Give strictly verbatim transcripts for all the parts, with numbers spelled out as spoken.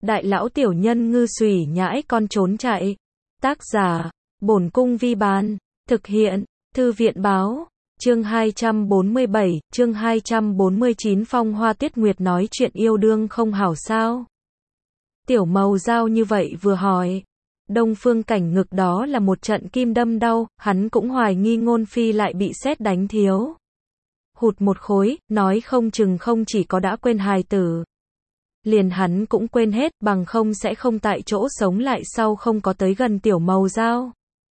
Đại lão tiểu nhân ngư xùy nhãi con trốn chạy. Tác giả, Bổn Cung Vi Bán. Thực hiện, Thư viện Báo. Chương hai trăm bốn mươi bảy, chương hai trăm bốn mươi chín Phong Hoa Tuyết Nguyệt nói chuyện yêu đương không hảo sao? Tiểu Mầu Dao như vậy vừa hỏi. Đông Phương Cảnh ngực đó là một trận kim đâm đau, hắn cũng hoài nghi Ngôn Phi lại bị sét đánh thiếu. Hụt một khối, nói không chừng không chỉ có đã quên hài tử. Liền hắn cũng quên hết, bằng không sẽ không tại chỗ sống lại sau không có tới gần Tiểu Mầu Dao.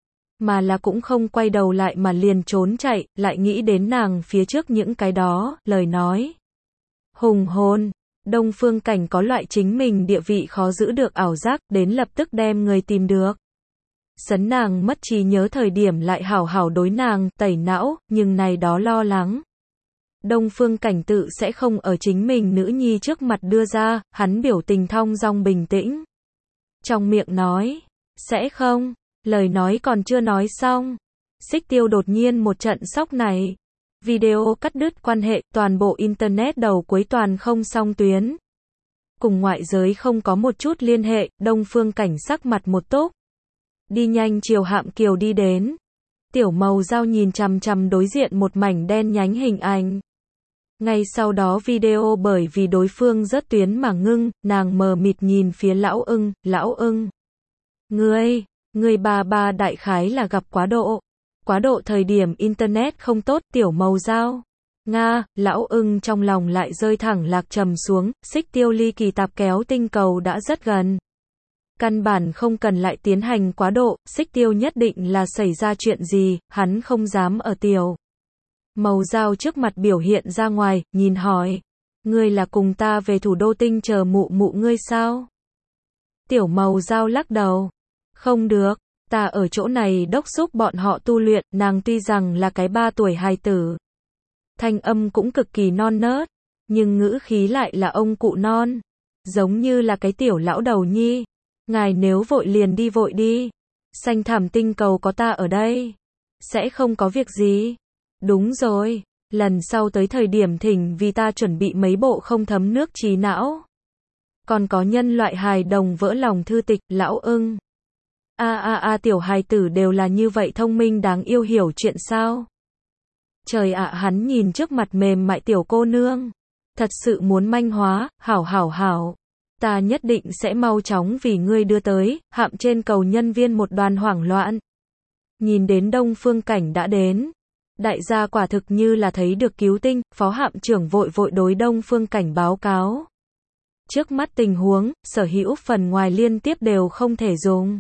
Mà là cũng không quay đầu lại mà liền trốn chạy, lại nghĩ đến nàng phía trước những cái đó, lời nói. Hùng hồn, Đông Phương Cảnh có loại chính mình địa vị khó giữ được ảo giác, đến lập tức đem người tìm được. Sấn nàng mất trí nhớ thời điểm lại hảo hảo đối nàng, tẩy não, nhưng này đó lo lắng. Đông Phương Cảnh tự sẽ không ở chính mình nữ nhi trước mặt đưa ra, hắn biểu tình thong dong bình tĩnh. Trong miệng nói, sẽ không, lời nói còn chưa nói xong. Xích Tiêu đột nhiên một trận sốc này. Video cắt đứt quan hệ, toàn bộ Internet đầu cuối toàn không song tuyến. Cùng ngoại giới không có một chút liên hệ, Đông Phương Cảnh sắc mặt một túc. Đi nhanh chiều Hạm Kiều đi đến. Tiểu Mầu Dao nhìn chằm chằm đối diện một mảnh đen nhánh hình ảnh. Ngay sau đó video bởi vì đối phương rớt tuyến mà ngưng, nàng mờ mịt nhìn phía Lão Ưng, Lão Ưng. Ngươi, ngươi ba ba đại khái là gặp quá độ. Quá độ thời điểm Internet không tốt, Tiểu Mầu Dao. Nga, Lão Ưng trong lòng lại rơi thẳng lạc trầm xuống, Xích Tiêu ly kỳ tạp kéo tinh cầu đã rất gần. Căn bản không cần lại tiến hành quá độ, Xích Tiêu nhất định là xảy ra chuyện gì, hắn không dám ở Tiểu Mầu Dao trước mặt biểu hiện ra ngoài, nhìn hỏi. Ngươi là cùng ta về thủ đô tinh chờ mụ mụ ngươi sao? Tiểu Mầu Dao lắc đầu. Không được, ta ở chỗ này đốc thúc bọn họ tu luyện, nàng tuy rằng là cái ba tuổi hài tử. Thanh âm cũng cực kỳ non nớt, nhưng ngữ khí lại là ông cụ non. Giống như là cái tiểu lão đầu nhi. Ngài nếu vội liền đi vội đi. Xanh thảm tinh cầu có ta ở đây. Sẽ không có việc gì. Đúng rồi, lần sau tới thời điểm thỉnh vì ta chuẩn bị mấy bộ không thấm nước trí não. Còn có nhân loại hài đồng vỡ lòng thư tịch, Lão Ưng. A a a tiểu hài tử đều là như vậy thông minh đáng yêu hiểu chuyện sao? Trời ạ, hắn nhìn trước mặt mềm mại tiểu cô nương. Thật sự muốn manh hóa, hảo hảo hảo. Ta nhất định sẽ mau chóng vì ngươi đưa tới, Hạm trên cầu nhân viên một đoàn hoảng loạn. Nhìn đến Đông Phương Cảnh đã đến. Đại gia quả thực như là thấy được cứu tinh, Phó Hạm trưởng vội vội đối Đông Phương Cảnh báo cáo. Trước mắt tình huống, sở hữu phần ngoài liên tiếp đều không thể dùng.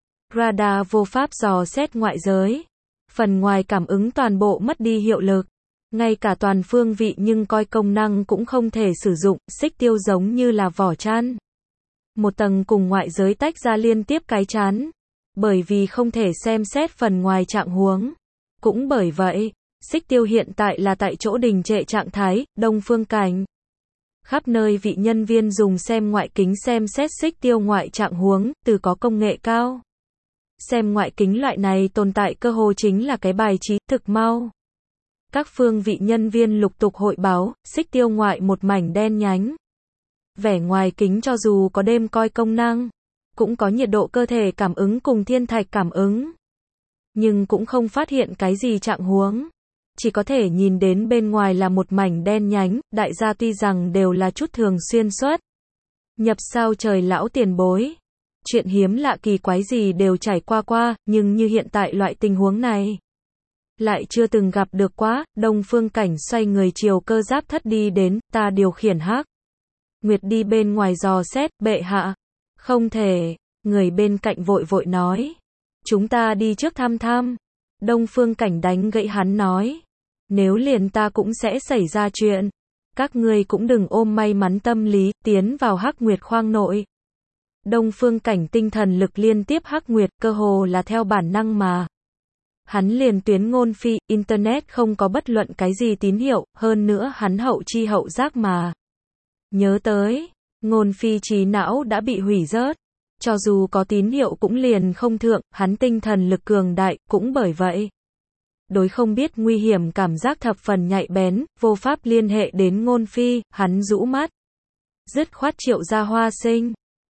Radar vô pháp dò xét ngoại giới. Phần ngoài cảm ứng toàn bộ mất đi hiệu lực. Ngay cả toàn phương vị nhưng coi công năng cũng không thể sử dụng, Xích Tiêu giống như là vỏ chăn. Một tầng cùng ngoại giới tách ra liên tiếp cái chắn. Bởi vì không thể xem xét phần ngoài trạng huống. Cũng bởi vậy, Xích Tiêu hiện tại là tại chỗ đình trệ trạng thái, Đông Phương Cảnh. Khắp nơi vị nhân viên dùng xem ngoại kính xem xét Xích Tiêu ngoại trạng huống, từ có công nghệ cao. Xem ngoại kính loại này tồn tại cơ hồ chính là cái bài trí thực mau. Các phương vị nhân viên lục tục hội báo, Xích Tiêu ngoại một mảnh đen nhánh. Vẻ ngoài kính cho dù có đêm coi công năng, cũng có nhiệt độ cơ thể cảm ứng cùng thiên thạch cảm ứng. Nhưng cũng không phát hiện cái gì trạng huống. Chỉ có thể nhìn đến bên ngoài là một mảnh đen nhánh, đại gia tuy rằng đều là chút thường xuyên xuất. Nhập sao trời lão tiền bối. Chuyện hiếm lạ kỳ quái gì đều trải qua qua, nhưng như hiện tại loại tình huống này. Lại chưa từng gặp được quá, Đông Phương Cảnh xoay người chiều cơ giáp thất đi đến, ta điều khiển Hắc Nguyệt đi bên ngoài dò xét, bệ hạ. Không thể, người bên cạnh vội vội nói. Chúng ta đi trước thăm thăm. Đông Phương Cảnh đánh gãy hắn nói. Nếu liền ta cũng sẽ xảy ra chuyện. Các ngươi cũng đừng ôm may mắn tâm lý, tiến vào Hắc Nguyệt khoang nội. Đông Phương Cảnh tinh thần lực liên tiếp Hắc Nguyệt, cơ hồ là theo bản năng mà. Hắn liền tuyến Ngôn Phi, Internet không có bất luận cái gì tín hiệu, hơn nữa hắn hậu chi hậu giác mà. Nhớ tới, Ngôn Phi trí não đã bị hủy rớt. Cho dù có tín hiệu cũng liền không thượng, hắn tinh thần lực cường đại, cũng bởi vậy. Đối không biết nguy hiểm cảm giác thập phần nhạy bén, vô pháp liên hệ đến Ngôn Phi, hắn rũ mắt. Dứt khoát triệu ra Hoa Sinh.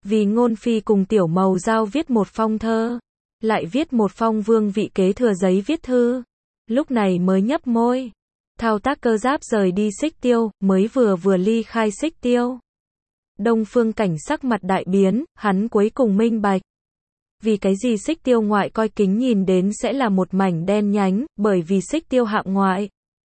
Vì Ngôn Phi cùng Tiểu Mầu Giao viết một phong thơ, lại viết một phong vương vị kế thừa giấy viết thư. Lúc này mới nhấp môi. Thao tác cơ giáp rời đi Xích Tiêu, mới vừa vừa ly khai Xích Tiêu. Đông Phương Cảnh sắc mặt đại biến, hắn cuối cùng minh bạch. Vì cái gì Xích Tiêu ngoại coi kính nhìn đến sẽ là một mảnh đen nhánh, bởi vì Xích Tiêu hạm ngoại.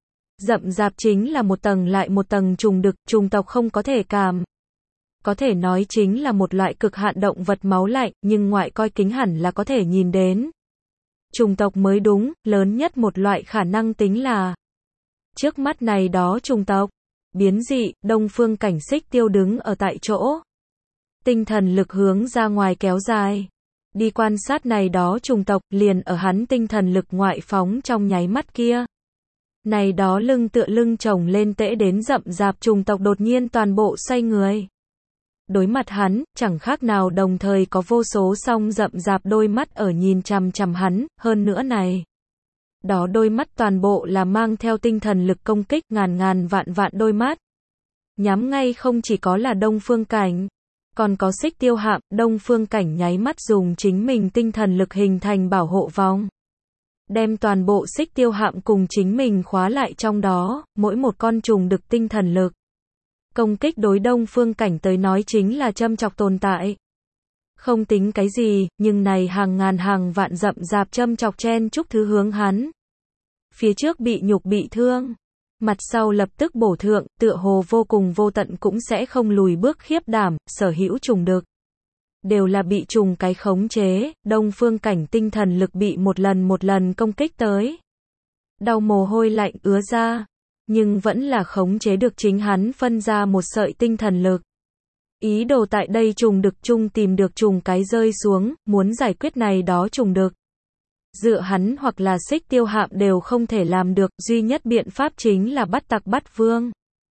Rậm rạp chính là một tầng lại một tầng trùng đực, trùng tộc không có thể cảm. Có thể nói chính là một loại cực hạn động vật máu lạnh, nhưng ngoại coi kính hẳn là có thể nhìn đến. Trùng tộc mới đúng, lớn nhất một loại khả năng tính là trước mắt này đó trùng tộc. Biến dị, Đông Phương Cảnh Xích Tiêu đứng ở tại chỗ. Tinh thần lực hướng ra ngoài kéo dài. Đi quan sát này đó trùng tộc, liền ở hắn tinh thần lực ngoại phóng trong nháy mắt kia. Này đó lưng tựa lưng chồng lên tễ đến rậm rạp trùng tộc đột nhiên toàn bộ xoay người. Đối mặt hắn, chẳng khác nào đồng thời có vô số song rậm rạp đôi mắt ở nhìn chằm chằm hắn, hơn nữa này. Đó đôi mắt toàn bộ là mang theo tinh thần lực công kích, ngàn ngàn vạn vạn đôi mắt. Nhắm ngay không chỉ có là Đông Phương Cảnh, còn có Xích Tiêu hạm. Đông Phương Cảnh nháy mắt dùng chính mình tinh thần lực hình thành bảo hộ vòng. Đem toàn bộ Xích Tiêu hạm cùng chính mình khóa lại trong đó, mỗi một con trùng được tinh thần lực. Công kích đối Đông Phương Cảnh tới nói chính là châm chọc tồn tại. Không tính cái gì, nhưng này hàng ngàn hàng vạn rậm rạp châm chọc chen chúc thứ hướng hắn. Phía trước bị nhục bị thương, mặt sau lập tức bổ thượng, tựa hồ vô cùng vô tận cũng sẽ không lùi bước khiếp đảm, sở hữu trùng đực. Đều là bị trùng cái khống chế, Đông Phương Cảnh tinh thần lực bị một lần một lần công kích tới. Đau mồ hôi lạnh ứa ra, nhưng vẫn là khống chế được chính hắn phân ra một sợi tinh thần lực. Ý đồ tại đây trùng đực chung tìm được trùng cái rơi xuống, muốn giải quyết này đó trùng đực. Dựa hắn hoặc là Xích Tiêu hạm đều không thể làm được, duy nhất biện pháp chính là bắt tặc bắt vương.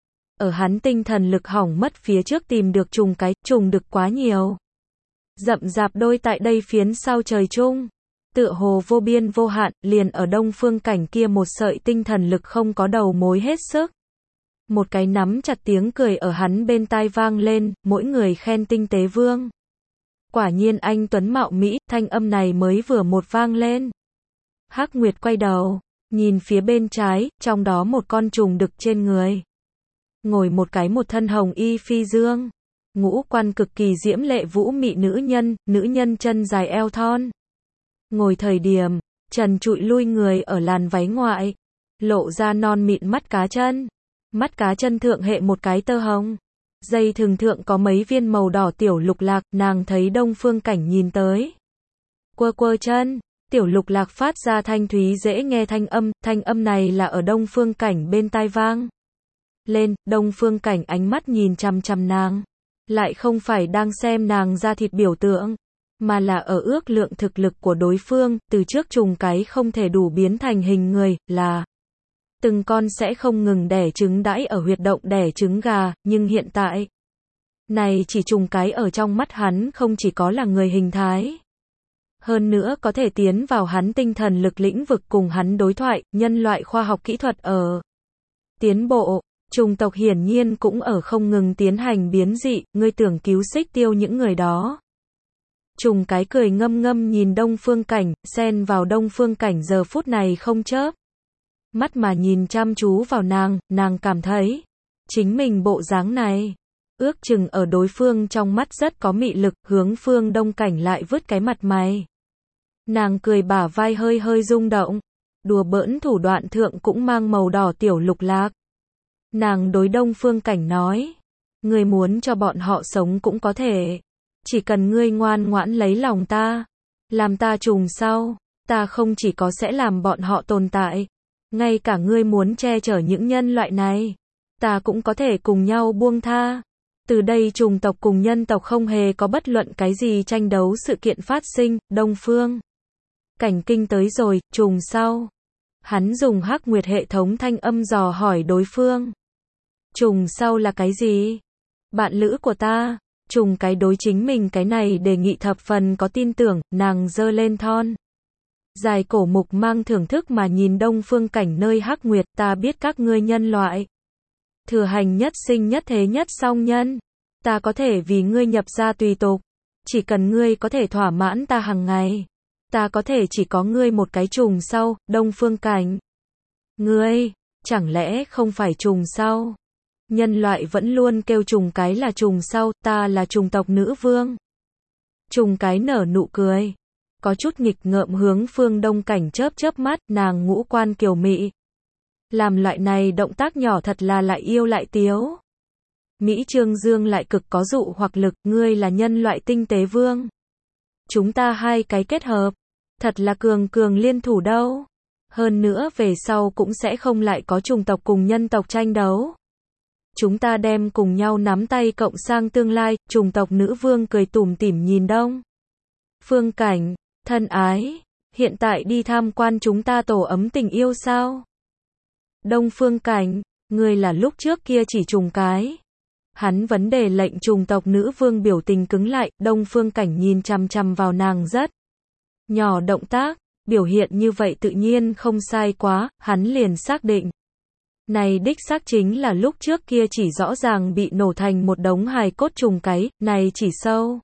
Ở hắn tinh thần lực hỏng mất phía trước tìm được trùng cái, trùng đực quá nhiều. Rậm rạp đôi tại đây phiến sau trời chung. Tựa hồ vô biên vô hạn, liền ở Đông Phương Cảnh kia một sợi tinh thần lực không có đầu mối hết sức. Một cái nắm chặt tiếng cười ở hắn bên tai vang lên, mỗi người khen tinh tế vương. Quả nhiên anh tuấn mạo mỹ, thanh âm này mới vừa một vang lên. Hắc Nguyệt quay đầu, nhìn phía bên trái, trong đó một con trùng đực trên người. Ngồi một cái một thân hồng y phi dương. Ngũ quan cực kỳ diễm lệ vũ mị nữ nhân, nữ nhân chân dài eo thon. Ngồi thời điểm, trần trụi lui người ở làn váy ngoại. Lộ ra non mịn mắt cá chân. Mắt cá chân thượng hệ một cái tơ hồng. Dây thừng thượng có mấy viên màu đỏ tiểu lục lạc, nàng thấy Đông Phương Cảnh nhìn tới. Quơ quơ chân, tiểu lục lạc phát ra thanh thúy dễ nghe thanh âm, thanh âm này là ở Đông Phương Cảnh bên tai vang. Lên, Đông Phương Cảnh ánh mắt nhìn chằm chằm nàng. Lại không phải đang xem nàng ra thịt biểu tượng, mà là ở ước lượng thực lực của đối phương, từ trước trùng cái không thể đủ biến thành hình người, là từng con sẽ không ngừng đẻ trứng đãi ở huyệt động đẻ trứng gà, nhưng hiện tại, này chỉ trùng cái ở trong mắt hắn không chỉ có là người hình thái. Hơn nữa có thể tiến vào hắn tinh thần lực lĩnh vực cùng hắn đối thoại, nhân loại khoa học kỹ thuật ở tiến bộ, trùng tộc hiển nhiên cũng ở không ngừng tiến hành biến dị, ngươi tưởng cứu Xích Tiêu những người đó. Trùng cái cười ngâm ngâm nhìn Đông Phương Cảnh, xen vào Đông Phương Cảnh giờ phút này không chớp. Mắt mà nhìn chăm chú vào nàng, nàng cảm thấy, chính mình bộ dáng này, ước chừng ở đối phương trong mắt rất có mị lực, hướng Phương Đông Cảnh lại vứt cái mặt mày. Nàng cười bả vai hơi hơi rung động, đùa bỡn thủ đoạn thượng cũng mang màu đỏ tiểu lục lạc. Nàng đối Đông Phương Cảnh nói, ngươi muốn cho bọn họ sống cũng có thể, chỉ cần ngươi ngoan ngoãn lấy lòng ta, làm ta trùng sau, ta không chỉ có sẽ làm bọn họ tồn tại, ngay cả ngươi muốn che chở những nhân loại này, ta cũng có thể cùng nhau buông tha. Từ đây trùng tộc cùng nhân tộc không hề có bất luận cái gì tranh đấu sự kiện phát sinh. Đông Phương Cảnh kinh tới rồi, trùng sau. Hắn dùng Hắc Nguyệt hệ thống thanh âm dò hỏi đối phương. Trùng sau là cái gì? Bạn lữ của ta. Trùng cái đối chính mình cái này đề nghị thập phần có tin tưởng, nàng giơ lên thon. Dài cổ mục mang thưởng thức mà nhìn Đông Phương Cảnh nơi Hắc Nguyệt, ta biết các ngươi nhân loại. Thừa hành nhất sinh nhất thế nhất song nhân. Ta có thể vì ngươi nhập ra tùy tục. Chỉ cần ngươi có thể thỏa mãn ta hàng ngày, ta có thể chỉ có ngươi một cái trùng sau, Đông Phương Cảnh. Ngươi, chẳng lẽ không phải trùng sau? Nhân loại vẫn luôn kêu trùng cái là trùng sau, ta là trùng tộc nữ vương. Trùng cái nở nụ cười, có chút nghịch ngợm hướng Phương Đông Cảnh chớp chớp mắt, nàng ngũ quan kiều mị. Làm loại này động tác nhỏ thật là lại yêu lại tiếu. Mỹ Trương Dương lại cực có dụ hoặc lực, ngươi là nhân loại tinh tế vương. Chúng ta hai cái kết hợp, thật là cường cường liên thủ đâu. Hơn nữa về sau cũng sẽ không lại có chủng tộc cùng nhân tộc tranh đấu. Chúng ta đem cùng nhau nắm tay cộng sang tương lai, chủng tộc nữ vương cười tủm tỉm nhìn Đông Phương Cảnh, thân ái, hiện tại đi tham quan chúng ta tổ ấm tình yêu sao? Đông Phương Cảnh, ngươi là lúc trước kia chỉ trùng cái. Hắn vấn đề lệnh chủng tộc nữ vương biểu tình cứng lại, Đông Phương Cảnh nhìn chằm chằm vào nàng rất nhỏ động tác, biểu hiện như vậy tự nhiên không sai quá, hắn liền xác định. Này đích xác chính là lúc trước kia chỉ rõ ràng bị nổ thành một đống hài cốt trùng cái, này chỉ sâu.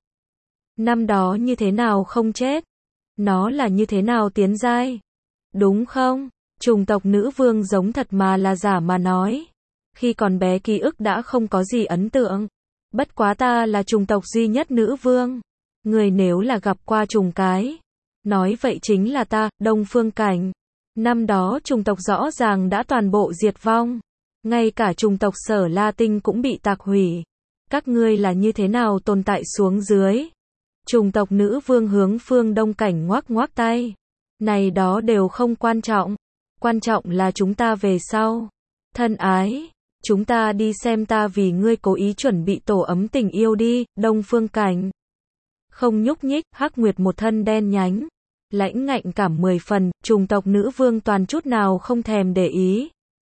Năm đó như thế nào không chết? Nó là như thế nào tiến giai? Đúng không? Chủng tộc nữ vương giống thật mà là giả mà nói. Khi còn bé ký ức đã không có gì ấn tượng. Bất quá ta là chủng tộc duy nhất nữ vương. Người nếu là gặp qua trùng cái. Nói vậy chính là ta, Đông Phương Cảnh. Năm đó chủng tộc rõ ràng đã toàn bộ diệt vong. Ngay cả chủng tộc Sở La Tinh cũng bị tạc hủy. Các ngươi là như thế nào tồn tại xuống dưới? Chủng tộc nữ vương hướng Phương Đông Cảnh ngoắc ngoắc tay. Này đó đều không quan trọng. Quan trọng là chúng ta về sau. Thân ái, chúng ta đi xem ta vì ngươi cố ý chuẩn bị tổ ấm tình yêu đi, Đông Phương Cảnh. Không nhúc nhích, Hắc Nguyệt một thân đen nhánh. Lãnh ngạnh cảm mười phần, trùng tộc nữ vương toàn chút nào không thèm để ý.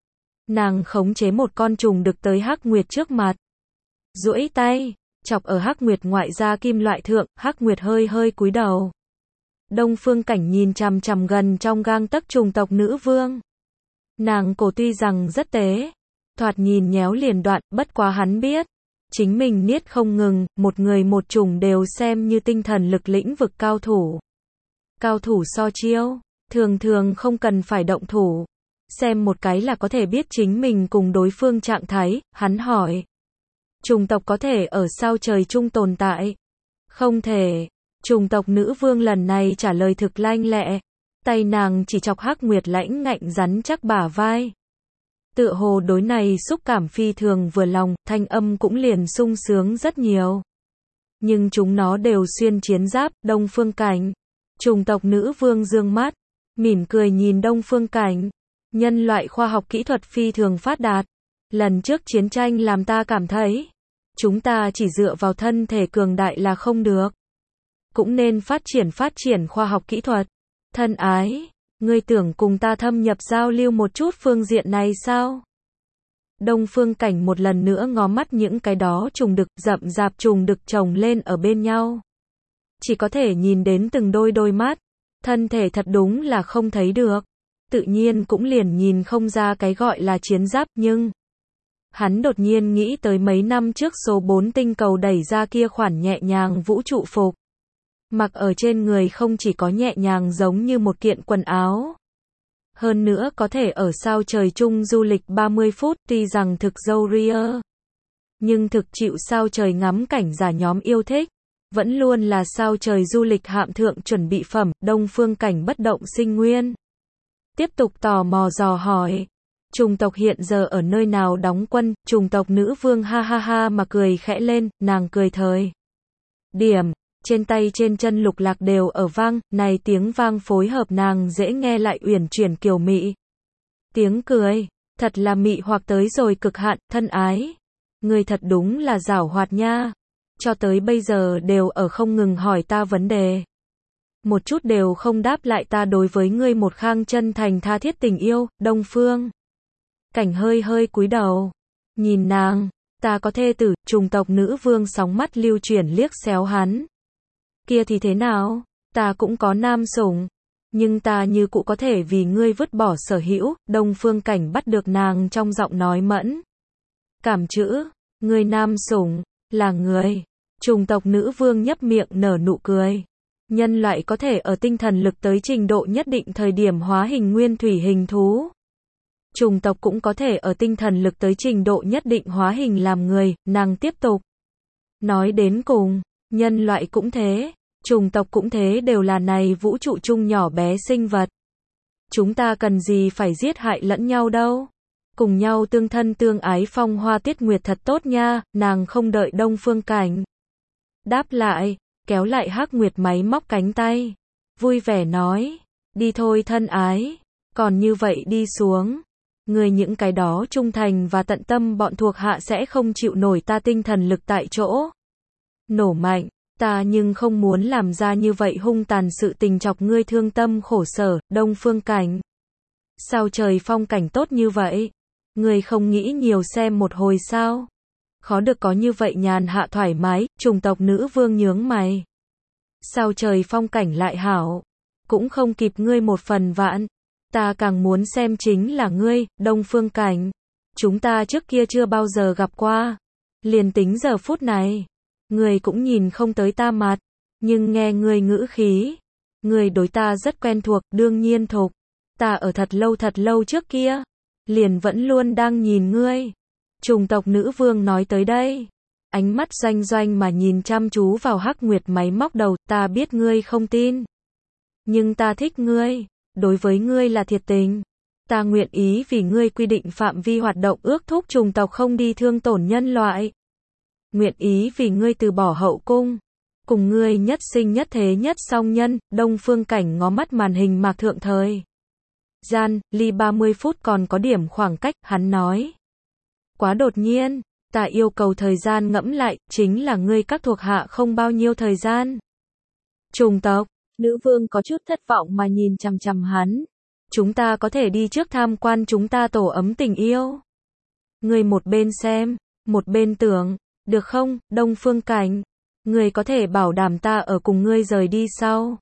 Nàng khống chế một con trùng đực tới Hắc Nguyệt trước mặt. Duỗi tay, chọc ở Hắc Nguyệt ngoại da kim loại thượng, Hắc Nguyệt hơi hơi cúi đầu. Đông Phương Cảnh nhìn chằm chằm gần trong gang tấc trùng tộc nữ vương. Nàng cổ tuy rằng rất tế, thoạt nhìn nhéo liền đoạn, bất quá hắn biết. Chính mình niết không ngừng, một người một trùng đều xem như tinh thần lực lĩnh vực cao thủ. Cao thủ so chiêu, thường thường không cần phải động thủ. Xem một cái là có thể biết chính mình cùng đối phương trạng thái, hắn hỏi. Trùng tộc có thể ở sao trời chung tồn tại? Không thể. Trùng tộc nữ vương lần này trả lời thực lanh lẹ. Tay nàng chỉ chọc Hắc Nguyệt lãnh ngạnh rắn chắc bả vai. Tựa hồ đối này xúc cảm phi thường vừa lòng, thanh âm cũng liền sung sướng rất nhiều. Nhưng chúng nó đều xuyên chiến giáp, Đông Phương Cảnh. Trùng tộc nữ vương dương mắt, mỉm cười nhìn Đông Phương Cảnh. Nhân loại khoa học kỹ thuật phi thường phát đạt. Lần trước chiến tranh làm ta cảm thấy, chúng ta chỉ dựa vào thân thể cường đại là không được. Cũng nên phát triển phát triển khoa học kỹ thuật. Thân ái, ngươi tưởng cùng ta thâm nhập giao lưu một chút phương diện này sao? Đông Phương Cảnh một lần nữa ngó mắt những cái đó trùng đực rậm rạp trùng đực chồng lên ở bên nhau. Chỉ có thể nhìn đến từng đôi đôi mắt. Thân thể thật đúng là không thấy được. Tự nhiên cũng liền nhìn không ra cái gọi là chiến giáp nhưng... Hắn đột nhiên nghĩ tới mấy năm trước số bốn tinh cầu đẩy ra kia khoản nhẹ nhàng vũ trụ phục. Mặc ở trên người không chỉ có nhẹ nhàng giống như một kiện quần áo. Hơn nữa có thể ở sao trời chung du lịch ba mươi phút tuy rằng thực dâu ria. Nhưng thực chịu sao trời ngắm cảnh giả nhóm yêu thích. Vẫn luôn là sao trời du lịch hạm thượng chuẩn bị phẩm, Đông Phương Cảnh bất động sinh nguyên. Tiếp tục tò mò dò hỏi. Trùng tộc hiện giờ ở nơi nào đóng quân, trùng tộc nữ vương ha ha ha mà cười khẽ lên, nàng cười thời. Điểm, trên tay trên chân lục lạc đều ở vang, này tiếng vang phối hợp nàng dễ nghe lại uyển chuyển kiều mị. Tiếng cười, thật là mị hoặc tới rồi cực hạn, thân ái. Người thật đúng là giảo hoạt nha. Cho tới bây giờ đều ở không ngừng hỏi ta vấn đề. Một chút đều không đáp lại ta đối với ngươi một khang chân thành tha thiết tình yêu, Đông Phương. Cảnh hơi hơi cúi đầu. Nhìn nàng, ta có thê tử, trùng tộc nữ vương sóng mắt lưu chuyển liếc xéo hắn. Kia thì thế nào, ta cũng có nam sủng. Nhưng ta như cũ có thể vì ngươi vứt bỏ sở hữu, Đông Phương Cảnh bắt được nàng trong giọng nói mẫn. Cảm chữ, ngươi nam sủng, là người. Trùng tộc nữ vương nhấp miệng nở nụ cười. Nhân loại có thể ở tinh thần lực tới trình độ nhất định thời điểm hóa hình nguyên thủy hình thú. Trùng tộc cũng có thể ở tinh thần lực tới trình độ nhất định hóa hình làm người, nàng tiếp tục. Nói đến cùng, nhân loại cũng thế, trùng tộc cũng thế, đều là này vũ trụ chung nhỏ bé sinh vật. Chúng ta cần gì phải giết hại lẫn nhau đâu. Cùng nhau tương thân tương ái phong hoa tiết nguyệt thật tốt nha, nàng không đợi Đông Phương Cảnh đáp lại, kéo lại Hắc Nguyệt máy móc cánh tay. Vui vẻ nói, đi thôi thân ái, còn như vậy đi xuống. Người những cái đó trung thành và tận tâm bọn thuộc hạ sẽ không chịu nổi ta tinh thần lực tại chỗ nổ mạnh, ta nhưng không muốn làm ra như vậy hung tàn sự tình chọc ngươi thương tâm khổ sở. Đông Phương Cảnh, sao trời phong cảnh tốt như vậy? Ngươi không nghĩ nhiều xem một hồi sao? Khó được có như vậy nhàn hạ thoải mái. Trùng tộc nữ vương nhướng mày. Sao trời phong cảnh lại hảo? Cũng không kịp ngươi một phần vạn. Ta càng muốn xem chính là ngươi, Đông Phương Cảnh. Chúng ta trước kia chưa bao giờ gặp qua. Liền tính giờ phút này, ngươi cũng nhìn không tới ta mặt. Nhưng nghe ngươi ngữ khí, ngươi đối ta rất quen thuộc, đương nhiên thuộc. Ta ở thật lâu thật lâu trước kia, liền vẫn luôn đang nhìn ngươi. Trùng tộc nữ vương nói tới đây, ánh mắt doanh doanh mà nhìn chăm chú vào Hắc Nguyệt máy móc đầu. Ta biết ngươi không tin, nhưng ta thích ngươi, đối với ngươi là thiệt tình. Ta nguyện ý vì ngươi quy định phạm vi hoạt động, ước thúc trùng tộc không đi thương tổn nhân loại. Nguyện ý vì ngươi từ bỏ hậu cung, cùng ngươi nhất sinh nhất thế nhất song nhân. Đông Phương Cảnh ngó mắt màn hình mạc thượng thời gian, ly ba mươi phút còn có điểm khoảng cách, hắn nói. Quá đột nhiên, ta yêu cầu thời gian ngẫm lại, chính là ngươi các thuộc hạ không bao nhiêu thời gian. Trùng tộc, nữ vương có chút thất vọng mà nhìn chằm chằm hắn. Chúng ta có thể đi trước tham quan chúng ta tổ ấm tình yêu. Ngươi một bên xem, một bên tưởng, được không, Đông Phương Cảnh? Ngươi có thể bảo đảm ta ở cùng ngươi rời đi sau.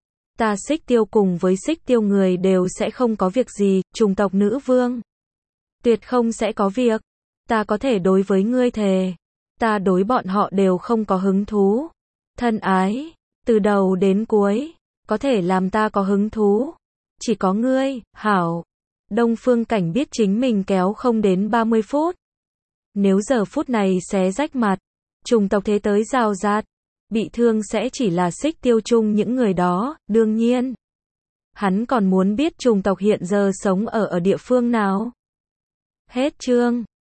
Ta Xích Tiêu cùng với Xích Tiêu người đều sẽ không có việc gì. Trùng tộc nữ vương, tuyệt không sẽ có việc. Ta có thể đối với ngươi thề, ta đối bọn họ đều không có hứng thú. Thân ái, từ đầu đến cuối, có thể làm ta có hứng thú chỉ có ngươi, hảo. Đông Phương Cảnh biết chính mình kéo không đến ba mươi phút. Nếu giờ phút này xé rách mặt, trùng tộc thế tới rào rạt, bị thương sẽ chỉ là Xích Tiêu chung những người đó. Đương nhiên, hắn còn muốn biết trùng tộc hiện giờ sống ở ở địa phương nào. Hết chương.